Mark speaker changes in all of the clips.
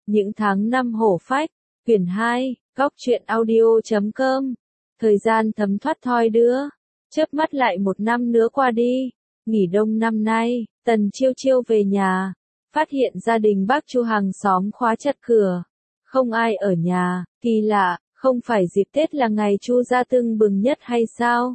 Speaker 1: Những tháng năm hổ phách, quyển 2, góc truyện audio.com. Thời gian thấm thoát thoi đưa, chớp mắt lại một năm nữa qua đi. Nghỉ đông năm nay, Tần Chiêu Chiêu về nhà, phát hiện gia đình bác Chu hàng xóm khóa chặt cửa, không ai ở nhà. Kỳ lạ, không phải dịp Tết là ngày Chu gia tưng bừng nhất hay sao?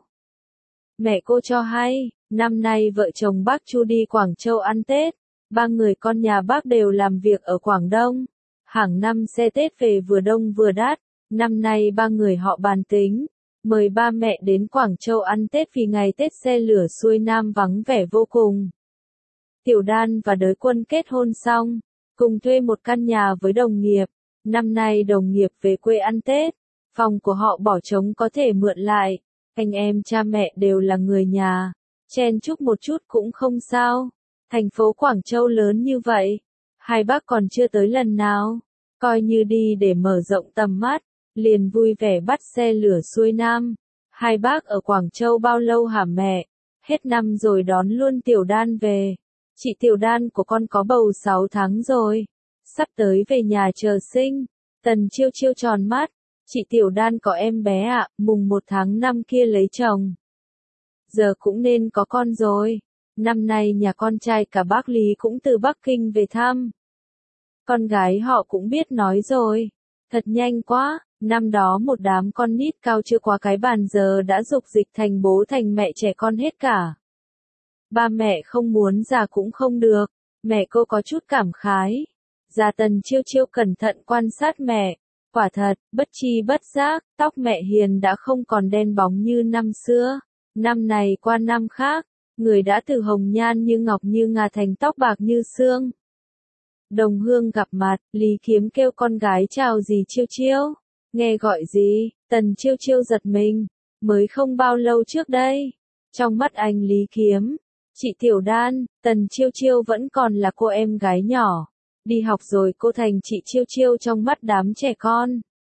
Speaker 1: Mẹ cô cho hay, năm nay vợ chồng bác Chu đi Quảng Châu ăn Tết, ba người con nhà bác đều làm việc ở Quảng Đông. Hàng năm xe Tết về vừa đông vừa đắt, năm nay ba người họ bàn tính, mời ba mẹ đến Quảng Châu ăn Tết vì ngày Tết xe lửa xuôi Nam vắng vẻ vô cùng. Tiểu Đan và Đới Quân kết hôn xong, cùng thuê một căn nhà với đồng nghiệp. Năm nay đồng nghiệp về quê ăn Tết, phòng của họ bỏ trống có thể mượn lại. Anh em cha mẹ đều là người nhà, chen chúc một chút cũng không sao. Thành phố Quảng Châu lớn như vậy, hai bác còn chưa tới lần nào, coi như đi để mở rộng tầm mắt, liền vui vẻ bắt xe lửa xuôi Nam. Hai bác ở Quảng Châu bao lâu hả mẹ? Hết năm rồi đón luôn Tiểu Đan về. Chị Tiểu Đan của con có bầu 6 tháng rồi, sắp tới về nhà chờ sinh. Tần Chiêu Chiêu tròn mắt, chị Tiểu Đan có em bé ạ, mùng 1 tháng 5 kia lấy chồng. Giờ cũng nên có con rồi. Năm nay nhà con trai cả bác Lý cũng từ Bắc Kinh về thăm. Con gái họ cũng biết nói rồi. Thật nhanh quá, năm đó một đám con nít cao chưa quá cái bàn giờ đã dục dịch thành bố thành mẹ trẻ con hết cả. Ba mẹ không muốn già cũng không được, mẹ cô có chút cảm khái. Già Tần Chiêu Chiêu cẩn thận quan sát mẹ, quả thật, bất chi bất giác, tóc mẹ Hiền đã không còn đen bóng như năm xưa. Năm này qua năm khác, người đã từ hồng nhan như ngọc như ngà thành tóc bạc như xương. Đồng hương gặp mặt, Lý Kiếm kêu con gái chào dì Chiêu Chiêu. Nghe gọi gì, Tần Chiêu Chiêu giật mình, mới không bao lâu trước đây. Trong mắt anh Lý Kiếm, chị Tiểu Đan, Tần Chiêu Chiêu vẫn còn là cô em gái nhỏ. Đi học rồi cô thành chị Chiêu Chiêu trong mắt đám trẻ con.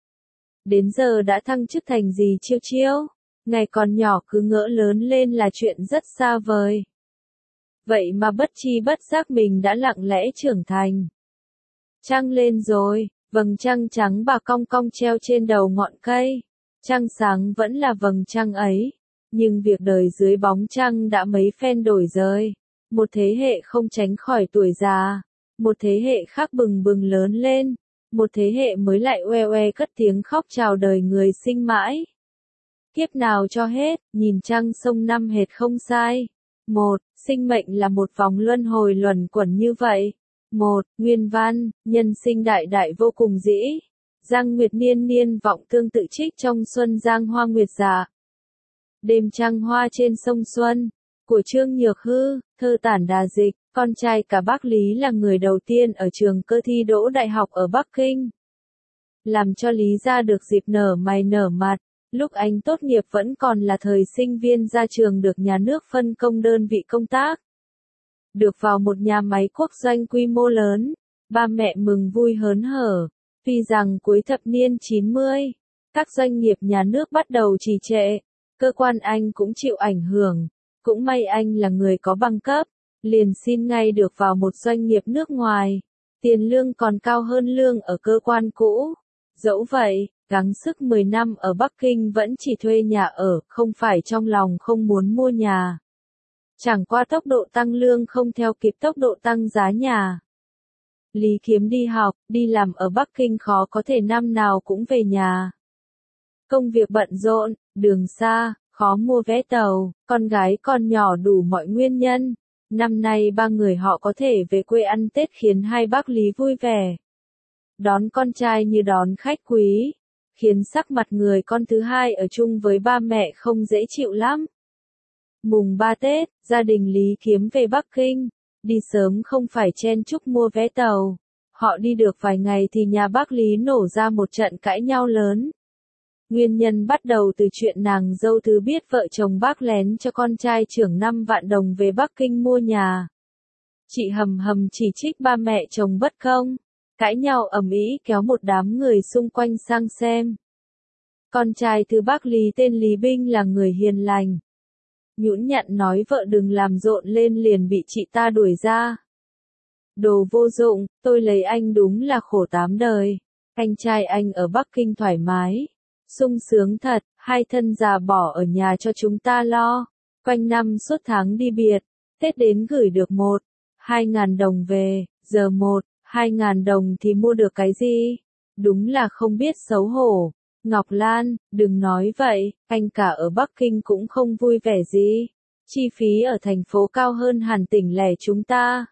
Speaker 1: Đến giờ đã thăng chức thành dì Chiêu Chiêu. Ngày còn nhỏ cứ ngỡ lớn lên là chuyện rất xa vời. Vậy mà bất chi bất giác mình đã lặng lẽ trưởng thành. Trăng lên rồi, vầng trăng trắng bà cong cong treo trên đầu ngọn cây. Trăng sáng vẫn là vầng trăng ấy, nhưng việc đời dưới bóng trăng đã mấy phen đổi rời. Một thế hệ không tránh khỏi tuổi già, một thế hệ khác bừng bừng lớn lên, một thế hệ mới lại oe oe cất tiếng khóc chào đời người sinh mãi. Kiếp nào cho hết, nhìn trăng sông năm hệt không sai. Một, sinh mệnh là một vòng luân hồi luẩn quẩn như vậy. Một, nguyên văn, nhân sinh đại đại vô cùng dĩ. Giang nguyệt niên niên vọng tương tự trích trong xuân giang hoa nguyệt dạ. Đêm trăng hoa trên sông Xuân, của Trương Nhược Hư, thơ tản đà dịch. Con trai cả bác Lý là người đầu tiên ở trường cơ thi đỗ đại học ở Bắc Kinh. Làm cho Lý gia được dịp nở mày nở mặt. Lúc anh tốt nghiệp vẫn còn là thời sinh viên ra trường được nhà nước phân công đơn vị công tác. Được vào một nhà máy quốc doanh quy mô lớn, ba mẹ mừng vui hớn hở. Tuy rằng cuối thập niên 90, các doanh nghiệp nhà nước bắt đầu trì trệ, cơ quan anh cũng chịu ảnh hưởng. Cũng may anh là người có bằng cấp, liền xin ngay được vào một doanh nghiệp nước ngoài. Tiền lương còn cao hơn lương ở cơ quan cũ. Dẫu vậy, gắng sức 10 năm ở Bắc Kinh vẫn chỉ thuê nhà ở, không phải trong lòng không muốn mua nhà. Chẳng qua tốc độ tăng lương không theo kịp tốc độ tăng giá nhà. Lý Kiếm đi học, đi làm ở Bắc Kinh khó có thể năm nào cũng về nhà. Công việc bận rộn, đường xa, khó mua vé tàu, con gái còn nhỏ đủ mọi nguyên nhân. Năm nay ba người họ có thể về quê ăn Tết khiến hai bác Lý vui vẻ. Đón con trai như đón khách quý, khiến sắc mặt người con thứ hai ở chung với ba mẹ không dễ chịu lắm. Mùng 3 Tết, gia đình Lý Kiếm về Bắc Kinh, đi sớm không phải chen chúc mua vé tàu. Họ đi được vài ngày thì nhà bác Lý nổ ra một trận cãi nhau lớn. Nguyên nhân bắt đầu từ chuyện nàng dâu thứ biết vợ chồng bác lén cho con trai trưởng 5 vạn đồng về Bắc Kinh mua nhà. Chị hầm hầm chỉ trích ba mẹ chồng bất công, cãi nhau ầm ĩ kéo một đám người xung quanh sang xem. Con trai thứ bác Lý tên Lý Binh là người hiền lành. Nhũn nhặn nói vợ đừng làm rộn lên liền bị chị ta đuổi ra. Đồ vô dụng, tôi lấy anh đúng là khổ 8 đời. Anh trai anh ở Bắc Kinh thoải mái, sung sướng thật, hai thân già bỏ ở nhà cho chúng ta lo. Quanh năm suốt tháng đi biệt, Tết đến gửi được 1-2 ngàn đồng về, giờ 1-2 ngàn đồng thì mua được cái gì? Đúng là không biết xấu hổ. Ngọc Lan, đừng nói vậy, anh cả ở Bắc Kinh cũng không vui vẻ gì. Chi phí ở thành phố cao hơn hẳn tỉnh lẻ chúng ta.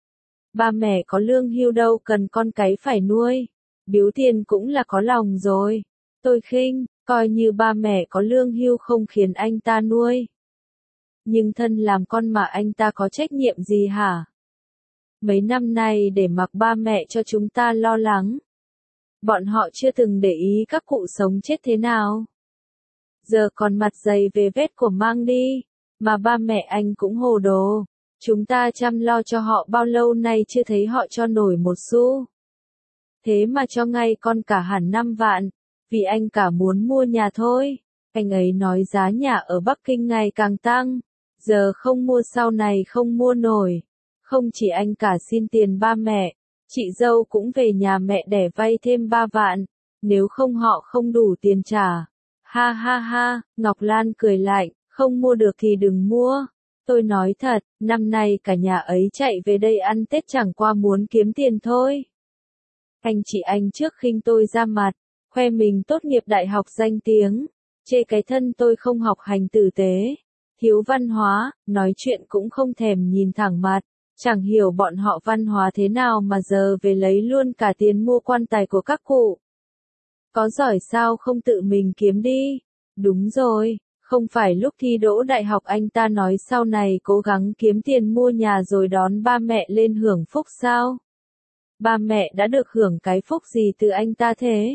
Speaker 1: Ba mẹ có lương hưu đâu cần con cái phải nuôi. Biếu tiền cũng là có lòng rồi. Tôi khinh, coi như ba mẹ có lương hưu không khiến anh ta nuôi. Nhưng thân làm con mà anh ta có trách nhiệm gì hả? Mấy năm nay để mặc ba mẹ cho chúng ta lo lắng. Bọn họ chưa từng để ý các cụ sống chết thế nào. Giờ còn mặt dày về vết của mang đi, mà ba mẹ anh cũng hồ đồ. Chúng ta chăm lo cho họ bao lâu nay chưa thấy họ cho nổi một xu. Thế mà cho ngay con cả hẳn 5 vạn, vì anh cả muốn mua nhà thôi. Anh ấy nói giá nhà ở Bắc Kinh ngày càng tăng, giờ không mua sau này không mua nổi. Không chỉ anh cả xin tiền ba mẹ, chị dâu cũng về nhà mẹ đẻ vay thêm 3 vạn, nếu không họ không đủ tiền trả. Ha ha ha, Ngọc Lan cười lạnh, không mua được thì đừng mua. Tôi nói thật, năm nay cả nhà ấy chạy về đây ăn Tết chẳng qua muốn kiếm tiền thôi. Anh chị anh trước khinh tôi ra mặt, khoe mình tốt nghiệp đại học danh tiếng, chê cái thân tôi không học hành tử tế, thiếu văn hóa, nói chuyện cũng không thèm nhìn thẳng mặt. Chẳng hiểu bọn họ văn hóa thế nào mà giờ về lấy luôn cả tiền mua quan tài của các cụ. Có giỏi sao không tự mình kiếm đi? Đúng rồi, không phải lúc thi đỗ đại học anh ta nói sau này cố gắng kiếm tiền mua nhà rồi đón ba mẹ lên hưởng phúc sao? Ba mẹ đã được hưởng cái phúc gì từ anh ta thế?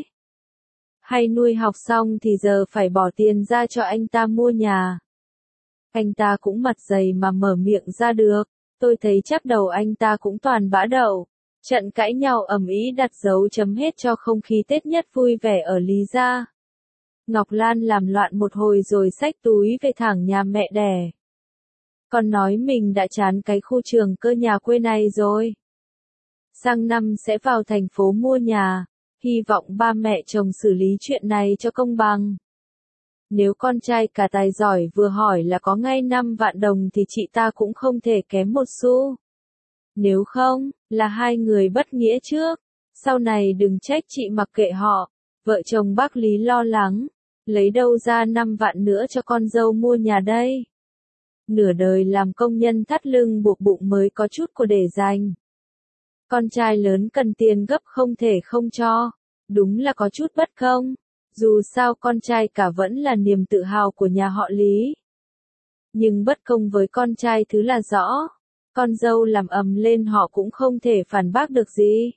Speaker 1: Hay nuôi học xong thì giờ phải bỏ tiền ra cho anh ta mua nhà? Anh ta cũng mặt dày mà mở miệng ra được. Tôi thấy chắc đầu anh ta cũng toàn bã đậu. Trận cãi nhau ầm ĩ đặt dấu chấm hết cho không khí Tết nhất vui vẻ ở Lý gia. Ngọc Lan làm loạn một hồi rồi xách túi về thẳng nhà mẹ đẻ. Còn nói mình đã chán cái khu trường cơ nhà quê này rồi. Sang năm sẽ vào thành phố mua nhà, hy vọng ba mẹ chồng xử lý chuyện này cho công bằng. Nếu con trai cả tài giỏi vừa hỏi là có ngay 5 vạn đồng thì chị ta cũng không thể kém một xu. Nếu không, là hai người bất nghĩa trước. Sau này đừng trách chị mặc kệ họ. Vợ chồng bác Lý lo lắng. Lấy đâu ra 5 vạn nữa cho con dâu mua nhà đây? Nửa đời làm công nhân thắt lưng buộc bụng mới có chút của để dành. Con trai lớn cần tiền gấp không thể không cho. Đúng là có chút bất công. Dù sao con trai cả vẫn là niềm tự hào của nhà họ Lý. Nhưng bất công với con trai thứ là rõ. Con dâu làm ầm lên họ cũng không thể phản bác được gì.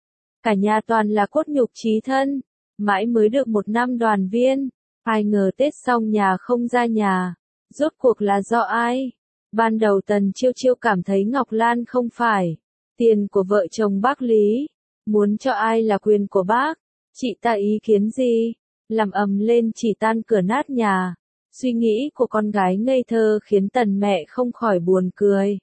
Speaker 1: Cả nhà toàn là cốt nhục chí thân. Mãi mới được 1 năm đoàn viên. Ai ngờ Tết xong nhà không ra nhà. Rốt cuộc là do ai? Ban đầu Tần Chiêu Chiêu cảm thấy Ngọc Lan không phải tiền của vợ chồng bác Lý. Muốn cho ai là quyền của bác. Chị ta ý kiến gì? Làm ầm lên chỉ tan cửa nát nhà. Suy nghĩ của con gái ngây thơ khiến Tần mẹ không khỏi buồn cười.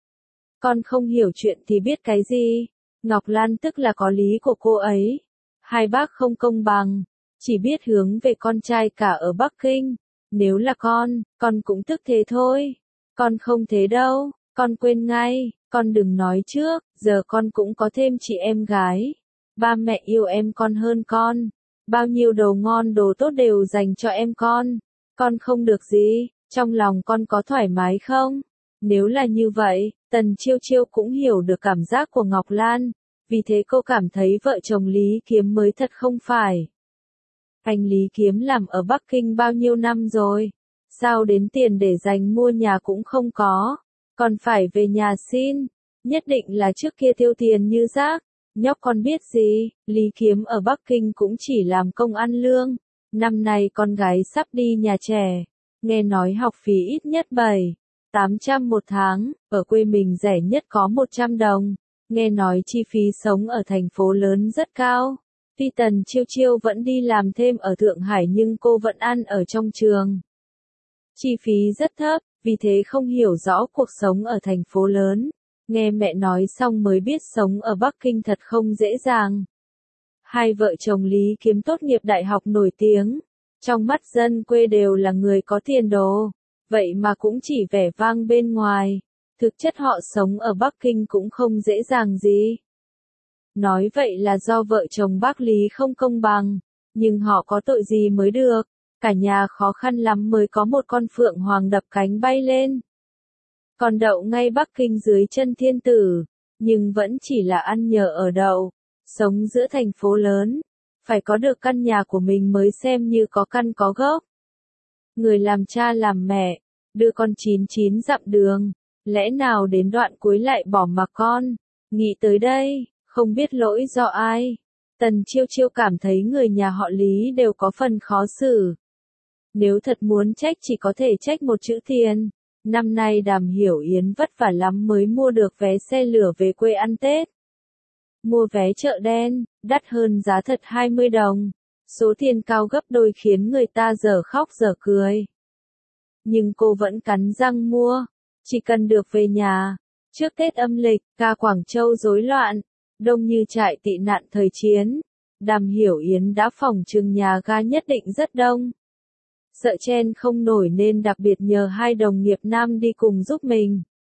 Speaker 1: Con không hiểu chuyện thì biết cái gì? Ngọc Lan tức là có lý của cô ấy. Hai bác không công bằng. Chỉ biết hướng về con trai cả ở Bắc Kinh. Nếu là con cũng tức thế thôi. Con không thế đâu, con quên ngay, con đừng nói trước, giờ con cũng có thêm chị em gái. Ba mẹ yêu em con hơn con. Bao nhiêu đồ ngon đồ tốt đều dành cho em con. Con không được gì, trong lòng con có thoải mái không? Nếu là như vậy, Tần Chiêu Chiêu cũng hiểu được cảm giác của Ngọc Lan. Vì thế cô cảm thấy vợ chồng Lý Kiếm mới thật không phải. Anh Lý Kiếm làm ở Bắc Kinh bao nhiêu năm rồi? Sao đến tiền để dành mua nhà cũng không có? Còn phải về nhà xin? Nhất định là trước kia tiêu tiền như rác. Nhóc con biết gì, Lý Kiếm ở Bắc Kinh cũng chỉ làm công ăn lương. Năm nay con gái sắp đi nhà trẻ. Nghe nói học phí ít nhất 700-800 một tháng, ở quê mình rẻ nhất có 100 đồng. Nghe nói chi phí sống ở thành phố lớn rất cao. Tuy Tần Chiêu Chiêu vẫn đi làm thêm ở Thượng Hải nhưng cô vẫn ăn ở trong trường. Chi phí rất thấp, vì thế không hiểu rõ cuộc sống ở thành phố lớn. Nghe mẹ nói xong mới biết sống ở Bắc Kinh thật không dễ dàng. Hai vợ chồng Lý Kiếm tốt nghiệp đại học nổi tiếng, trong mắt dân quê đều là người có tiền đồ, vậy mà cũng chỉ vẻ vang bên ngoài, thực chất họ sống ở Bắc Kinh cũng không dễ dàng gì. Nói vậy là do vợ chồng bác Lý không công bằng, nhưng họ có tội gì mới được, cả nhà khó khăn lắm mới có một con phượng hoàng đập cánh bay lên. Còn đậu ngay Bắc Kinh dưới chân thiên tử, nhưng vẫn chỉ là ăn nhờ ở đậu, sống giữa thành phố lớn, phải có được căn nhà của mình mới xem như có căn có gốc. Người làm cha làm mẹ, đưa con 99 dặm đường, lẽ nào đến đoạn cuối lại bỏ mặc con, nghĩ tới đây, không biết lỗi do ai. Tần Chiêu Chiêu cảm thấy người nhà họ Lý đều có phần khó xử. Nếu thật muốn trách chỉ có thể trách một chữ tiền. Năm nay Đàm Hiểu Yến vất vả lắm mới mua được vé xe lửa về quê ăn Tết. Mua vé chợ đen, đắt hơn giá thật 20 đồng. Số tiền cao gấp đôi khiến người ta dở khóc dở cười. Nhưng cô vẫn cắn răng mua, chỉ cần được về nhà. Trước Tết âm lịch, ga Quảng Châu rối loạn, đông như trại tị nạn thời chiến. Đàm Hiểu Yến đã phỏng chừng nhà ga nhất định rất đông. Sợ chen không nổi nên đặc biệt nhờ hai đồng nghiệp nam đi cùng giúp mình.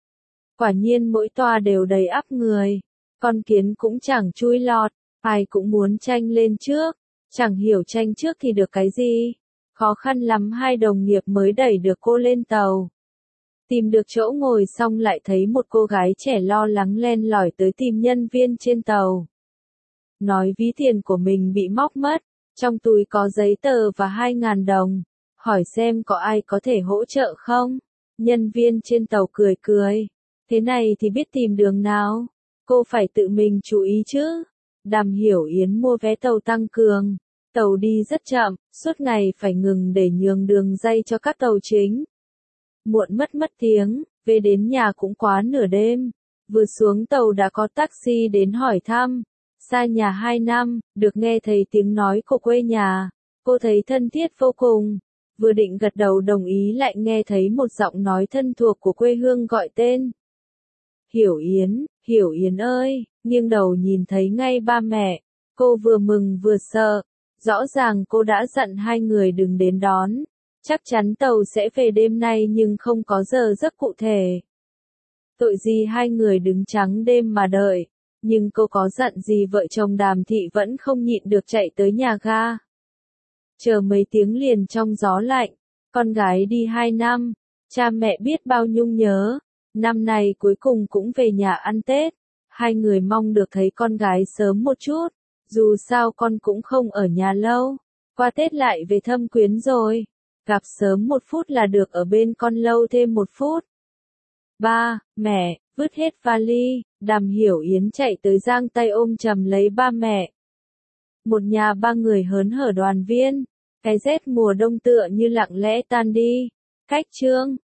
Speaker 1: Quả nhiên mỗi toa đều đầy ắp người. Con kiến cũng chẳng chui lọt, ai cũng muốn tranh lên trước. Chẳng hiểu tranh trước thì được cái gì. Khó khăn lắm hai đồng nghiệp mới đẩy được cô lên tàu. Tìm được chỗ ngồi xong lại thấy một cô gái trẻ lo lắng len lỏi tới tìm nhân viên trên tàu. Nói ví tiền của mình bị móc mất, trong túi có giấy tờ và 2.000 đồng. Hỏi xem có ai có thể hỗ trợ không? Nhân viên trên tàu cười cười. Thế này thì biết tìm đường nào? Cô phải tự mình chú ý chứ. Đàm Hiểu Yến mua vé tàu tăng cường. Tàu đi rất chậm, suốt ngày phải ngừng để nhường đường ray cho các tàu chính. Muộn mất tiếng, về đến nhà cũng quá nửa đêm. Vừa xuống tàu đã có taxi đến hỏi thăm. Xa nhà 2 năm, được nghe thấy tiếng nói của quê nhà. Cô thấy thân thiết vô cùng. Vừa định gật đầu đồng ý lại nghe thấy một giọng nói thân thuộc của quê hương gọi tên. Hiểu Yến ơi, nghiêng đầu nhìn thấy ngay ba mẹ. Cô vừa mừng vừa sợ. Rõ ràng cô đã dặn hai người đừng đến đón. Chắc chắn tàu sẽ về đêm nay nhưng không có giờ giấc cụ thể. Tội gì hai người đứng trắng đêm mà đợi. Nhưng cô có dặn gì vợ chồng Đàm Thị vẫn không nhịn được chạy tới nhà ga. Chờ mấy tiếng liền trong gió lạnh, con gái đi 2 năm, cha mẹ biết bao nhung nhớ, năm nay cuối cùng cũng về nhà ăn Tết, hai người mong được thấy con gái sớm một chút, dù sao con cũng không ở nhà lâu, qua Tết lại về thăm quyến rồi, gặp sớm một phút là được ở bên con lâu thêm một phút. Ba, mẹ, vứt hết vali, Đàm Hiểu Yến chạy tới giang tay ôm chầm lấy ba mẹ. Một nhà ba người hớn hở đoàn viên, cái rét mùa đông tựa như lặng lẽ tan đi. Cách chương